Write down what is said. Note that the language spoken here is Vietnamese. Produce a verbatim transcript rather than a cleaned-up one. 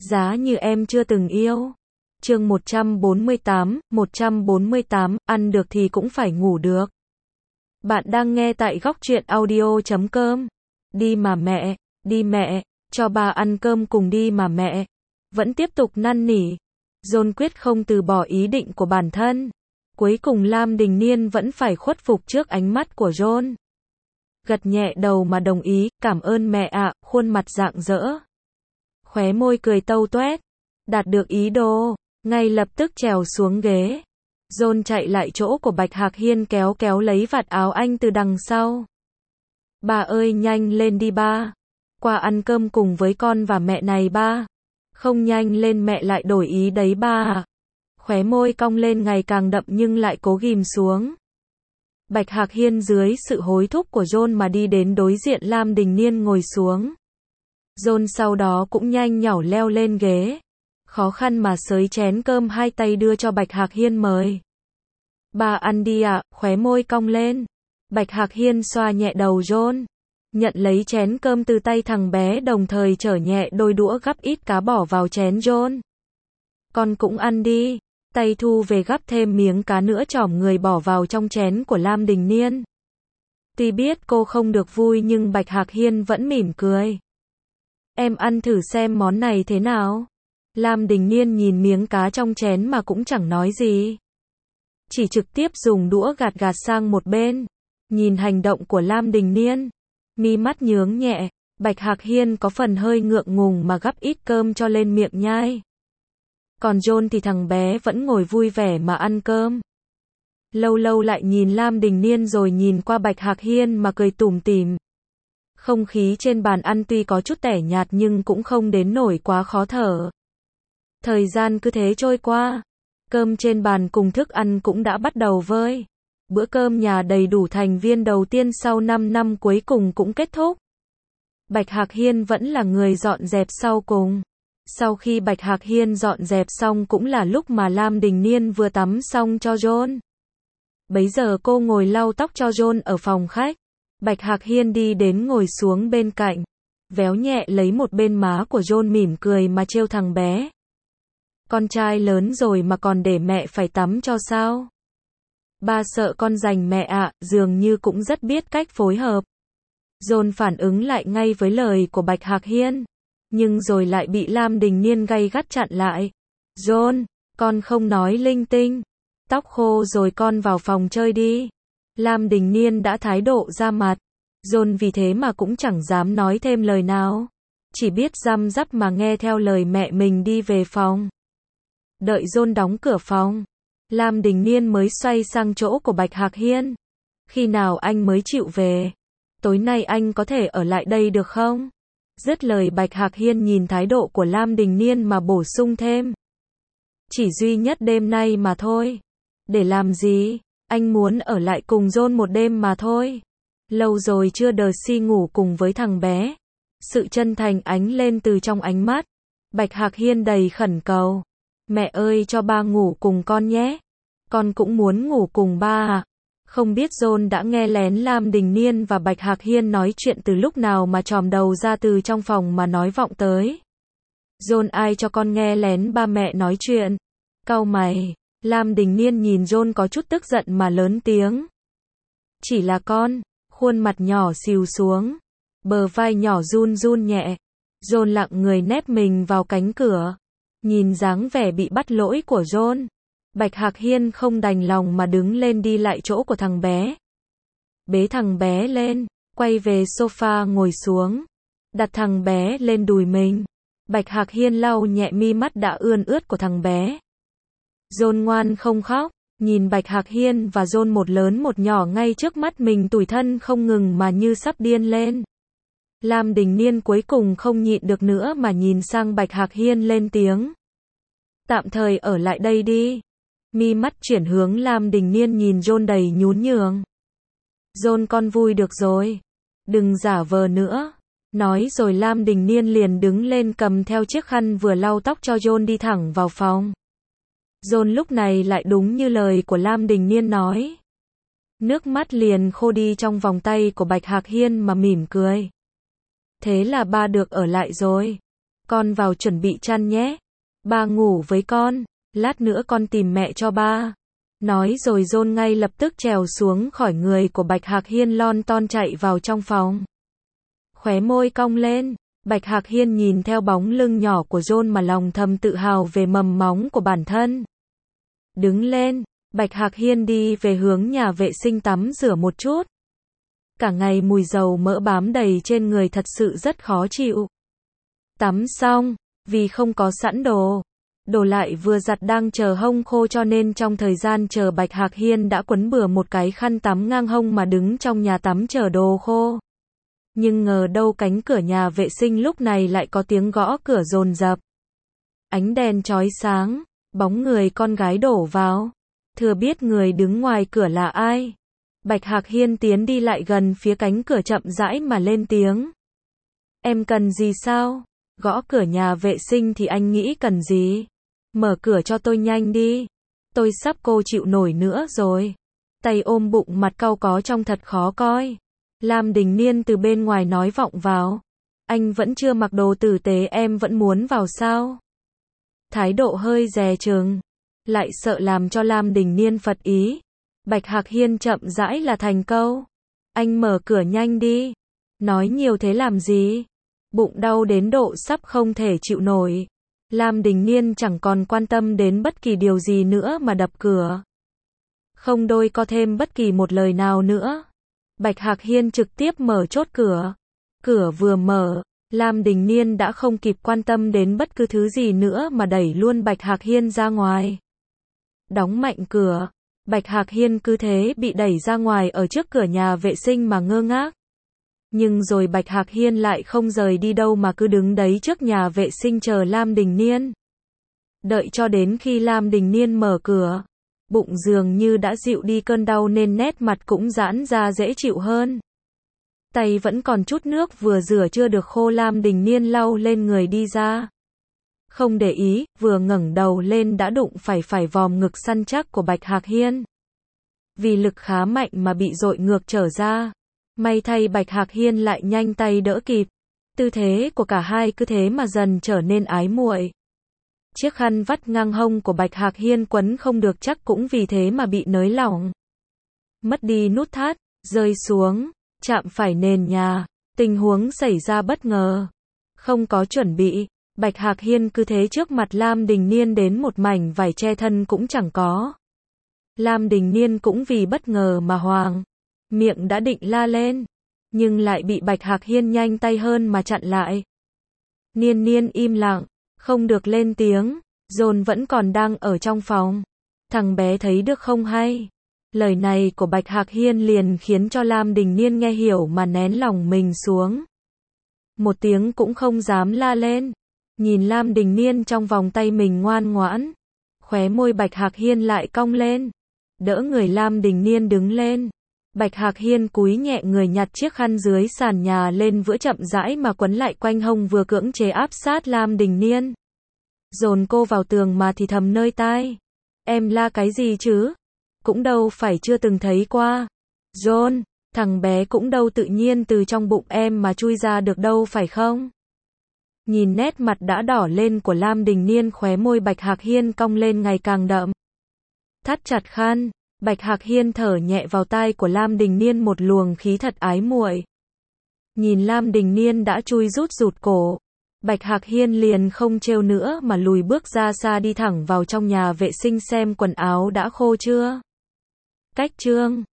Giá như em chưa từng yêu. Chương một trăm bốn mươi tám, một trăm bốn mươi tám, ăn được thì cũng phải ngủ được. Bạn đang nghe tại góc truyện audio chấm com. Đi mà mẹ, đi mẹ, cho ba ăn cơm cùng đi mà mẹ. Vẫn tiếp tục năn nỉ. John quyết không từ bỏ ý định của bản thân. Cuối cùng Lam Đình Niên vẫn phải khuất phục trước ánh mắt của John. Gật nhẹ đầu mà đồng ý, cảm ơn mẹ ạ, khuôn mặt rạng rỡ. Khóe môi cười tâu toét. Đạt được ý đồ, ngay lập tức trèo xuống ghế. John chạy lại chỗ của Bạch Hạc Hiên kéo kéo lấy vạt áo anh từ đằng sau. Ba ơi nhanh lên đi ba. Qua ăn cơm cùng với con và mẹ này ba. Không nhanh lên mẹ lại đổi ý đấy ba à. Khóe môi cong lên ngày càng đậm nhưng lại cố ghim xuống. Bạch Hạc Hiên dưới sự hối thúc của John mà đi đến đối diện Lam Đình Niên ngồi xuống. John sau đó cũng nhanh nhảu leo lên ghế. Khó khăn mà xới chén cơm hai tay đưa cho Bạch Hạc Hiên mời. Ba ăn đi ạ, à, khóe môi cong lên. Bạch Hạc Hiên xoa nhẹ đầu John. Nhận lấy chén cơm từ tay thằng bé đồng thời chở nhẹ đôi đũa gắp ít cá bỏ vào chén John. Con cũng ăn đi. Tay thu về gắp thêm miếng cá nữa chỏm người bỏ vào trong chén của Lam Đình Niên. Tuy biết cô không được vui nhưng Bạch Hạc Hiên vẫn mỉm cười. Em ăn thử xem món này thế nào. Lam Đình Niên nhìn miếng cá trong chén mà cũng chẳng nói gì. Chỉ trực tiếp dùng đũa gạt gạt sang một bên. Nhìn hành động của Lam Đình Niên. Mi mắt nhướng nhẹ. Bạch Hạc Hiên có phần hơi ngượng ngùng mà gắp ít cơm cho lên miệng nhai. Còn John thì thằng bé vẫn ngồi vui vẻ mà ăn cơm. Lâu lâu lại nhìn Lam Đình Niên rồi nhìn qua Bạch Hạc Hiên mà cười tủm tỉm. Không khí trên bàn ăn tuy có chút tẻ nhạt nhưng cũng không đến nổi quá khó thở. Thời gian cứ thế trôi qua. Cơm trên bàn cùng thức ăn cũng đã bắt đầu vơi. Bữa cơm nhà đầy đủ thành viên đầu tiên sau năm năm cuối cùng cũng kết thúc. Bạch Hạc Hiên vẫn là người dọn dẹp sau cùng. Sau khi Bạch Hạc Hiên dọn dẹp xong cũng là lúc mà Lam Đình Niên vừa tắm xong cho John. Bấy giờ cô ngồi lau tóc cho John ở phòng khách. Bạch Hạc Hiên đi đến ngồi xuống bên cạnh. Véo nhẹ lấy một bên má của John mỉm cười mà trêu thằng bé. Con trai lớn rồi mà còn để mẹ phải tắm cho sao? Ba sợ con giành mẹ ạ, à, dường như cũng rất biết cách phối hợp. John phản ứng lại ngay với lời của Bạch Hạc Hiên. Nhưng rồi lại bị Lam Đình Niên gay gắt chặn lại. John, con không nói linh tinh. Tóc khô rồi con vào phòng chơi đi. Lam Đình Niên đã thái độ ra mặt. John vì thế mà cũng chẳng dám nói thêm lời nào. Chỉ biết răm rắp mà nghe theo lời mẹ mình đi về phòng. Đợi John đóng cửa phòng. Lam Đình Niên mới xoay sang chỗ của Bạch Hạc Hiên. Khi nào anh mới chịu về? Tối nay anh có thể ở lại đây được không? Dứt lời Bạch Hạc Hiên nhìn thái độ của Lam Đình Niên mà bổ sung thêm. Chỉ duy nhất đêm nay mà thôi. Để làm gì? Anh muốn ở lại cùng John một đêm mà thôi. Lâu rồi chưa đờ si ngủ cùng với thằng bé. Sự chân thành ánh lên từ trong ánh mắt. Bạch Hạc Hiên đầy khẩn cầu. Mẹ ơi cho ba ngủ cùng con nhé. Con cũng muốn ngủ cùng ba à. Không biết John đã nghe lén Lam Đình Niên và Bạch Hạc Hiên nói chuyện từ lúc nào mà tròm đầu ra từ trong phòng mà nói vọng tới. John ai cho con nghe lén ba mẹ nói chuyện? Cau mày. Lam Đình Niên nhìn John có chút tức giận mà lớn tiếng. Chỉ là con. Khuôn mặt nhỏ xìu xuống. Bờ vai nhỏ run run nhẹ. John lặng người nép mình vào cánh cửa. Nhìn dáng vẻ bị bắt lỗi của John. Bạch Hạc Hiên không đành lòng mà đứng lên đi lại chỗ của thằng bé. Bế thằng bé lên, quay về sofa ngồi xuống. Đặt thằng bé lên đùi mình. Bạch Hạc Hiên lau nhẹ mi mắt đã ươn ướt của thằng bé. John ngoan không khóc. Nhìn Bạch Hạc Hiên và John một lớn một nhỏ ngay trước mắt mình tủi thân không ngừng mà như sắp điên lên. Lam Đình Niên cuối cùng không nhịn được nữa mà nhìn sang Bạch Hạc Hiên lên tiếng. Tạm thời ở lại đây đi. Mi mắt chuyển hướng Lam Đình Niên nhìn John đầy nhún nhường. John con vui được rồi. Đừng giả vờ nữa. Nói rồi Lam Đình Niên liền đứng lên cầm theo chiếc khăn vừa lau tóc cho John đi thẳng vào phòng. John lúc này lại đúng như lời của Lam Đình Niên nói. Nước mắt liền khô đi trong vòng tay của Bạch Hạc Hiên mà mỉm cười. Thế là ba được ở lại rồi. Con vào chuẩn bị chăn nhé. Ba ngủ với con, lát nữa con tìm mẹ cho ba. Nói rồi John ngay lập tức trèo xuống khỏi người của Bạch Hạc Hiên lon ton chạy vào trong phòng. Khóe môi cong lên, Bạch Hạc Hiên nhìn theo bóng lưng nhỏ của John mà lòng thầm tự hào về mầm móng của bản thân. Đứng lên, Bạch Hạc Hiên đi về hướng nhà vệ sinh tắm rửa một chút. Cả ngày mùi dầu mỡ bám đầy trên người thật sự rất khó chịu. Tắm xong, vì không có sẵn đồ, đồ lại vừa giặt đang chờ hông khô cho nên trong thời gian chờ Bạch Hạc Hiên đã quấn bừa một cái khăn tắm ngang hông mà đứng trong nhà tắm chờ đồ khô. Nhưng ngờ đâu cánh cửa nhà vệ sinh lúc này lại có tiếng gõ cửa dồn dập. Ánh đèn chói sáng, bóng người con gái đổ vào. Thừa biết người đứng ngoài cửa là ai. Bạch Hạc Hiên tiến đi lại gần phía cánh cửa chậm rãi mà lên tiếng. Em cần gì sao? Gõ cửa nhà vệ sinh thì anh nghĩ cần gì? Mở cửa cho tôi nhanh đi. Tôi sắp cô chịu nổi nữa rồi. Tay ôm bụng mặt cau có trông thật khó coi. Lam Đình Niên từ bên ngoài nói vọng vào. Anh vẫn chưa mặc đồ tử tế em vẫn muốn vào sao? Thái độ hơi dè chừng. Lại sợ làm cho Lam Đình Niên phật ý. Bạch Hạc Hiên chậm rãi là thành câu. Anh mở cửa nhanh đi. Nói nhiều thế làm gì? Bụng đau đến độ sắp không thể chịu nổi. Lam Đình Niên chẳng còn quan tâm đến bất kỳ điều gì nữa mà đập cửa. Không đôi co thêm bất kỳ một lời nào nữa. Bạch Hạc Hiên trực tiếp mở chốt cửa. Cửa vừa mở, Lam Đình Niên đã không kịp quan tâm đến bất cứ thứ gì nữa mà đẩy luôn Bạch Hạc Hiên ra ngoài. Đóng mạnh cửa, Bạch Hạc Hiên cứ thế bị đẩy ra ngoài ở trước cửa nhà vệ sinh mà ngơ ngác. Nhưng rồi Bạch Hạc Hiên lại không rời đi đâu mà cứ đứng đấy trước nhà vệ sinh chờ Lam Đình Niên. Đợi cho đến khi Lam Đình Niên mở cửa, bụng dường như đã dịu đi cơn đau nên nét mặt cũng giãn ra dễ chịu hơn. Tay vẫn còn chút nước vừa rửa chưa được khô Lam Đình Niên lau lên người đi ra. Không để ý, vừa ngẩng đầu lên đã đụng phải phải vòm ngực săn chắc của Bạch Hạc Hiên. Vì lực khá mạnh mà bị dội ngược trở ra. May thay Bạch Hạc Hiên lại nhanh tay đỡ kịp. Tư thế của cả hai cứ thế mà dần trở nên ái muội. Chiếc khăn vắt ngang hông của Bạch Hạc Hiên quấn không được chắc cũng vì thế mà bị nới lỏng. Mất đi nút thắt, rơi xuống, chạm phải nền nhà. Tình huống xảy ra bất ngờ. Không có chuẩn bị, Bạch Hạc Hiên cứ thế trước mặt Lam Đình Niên đến một mảnh vải che thân cũng chẳng có. Lam Đình Niên cũng vì bất ngờ mà hoang. Miệng đã định la lên, nhưng lại bị Bạch Hạc Hiên nhanh tay hơn mà chặn lại. Niên Niên im lặng, không được lên tiếng, John vẫn còn đang ở trong phòng. Thằng bé thấy được không hay? Lời này của Bạch Hạc Hiên liền khiến cho Lam Đình Niên nghe hiểu mà nén lòng mình xuống. Một tiếng cũng không dám la lên. Nhìn Lam Đình Niên trong vòng tay mình ngoan ngoãn. Khóe môi Bạch Hạc Hiên lại cong lên. Đỡ người Lam Đình Niên đứng lên. Bạch Hạc Hiên cúi nhẹ người nhặt chiếc khăn dưới sàn nhà lên vữa chậm rãi mà quấn lại quanh hông vừa cưỡng chế áp sát Lam Đình Niên. Dồn cô vào tường mà thì thầm nơi tai. Em la cái gì chứ? Cũng đâu phải chưa từng thấy qua. John, thằng bé cũng đâu tự nhiên từ trong bụng em mà chui ra được đâu phải không? Nhìn nét mặt đã đỏ lên của Lam Đình Niên, khóe môi Bạch Hạc Hiên cong lên ngày càng đậm. Thắt chặt khăn, Bạch Hạc Hiên thở nhẹ vào tai của Lam Đình Niên một luồng khí thật ái muội. Nhìn Lam Đình Niên đã chui rút rụt cổ, Bạch Hạc Hiên liền không trêu nữa mà lùi bước ra xa đi thẳng vào trong nhà vệ sinh xem quần áo đã khô chưa. Cách chương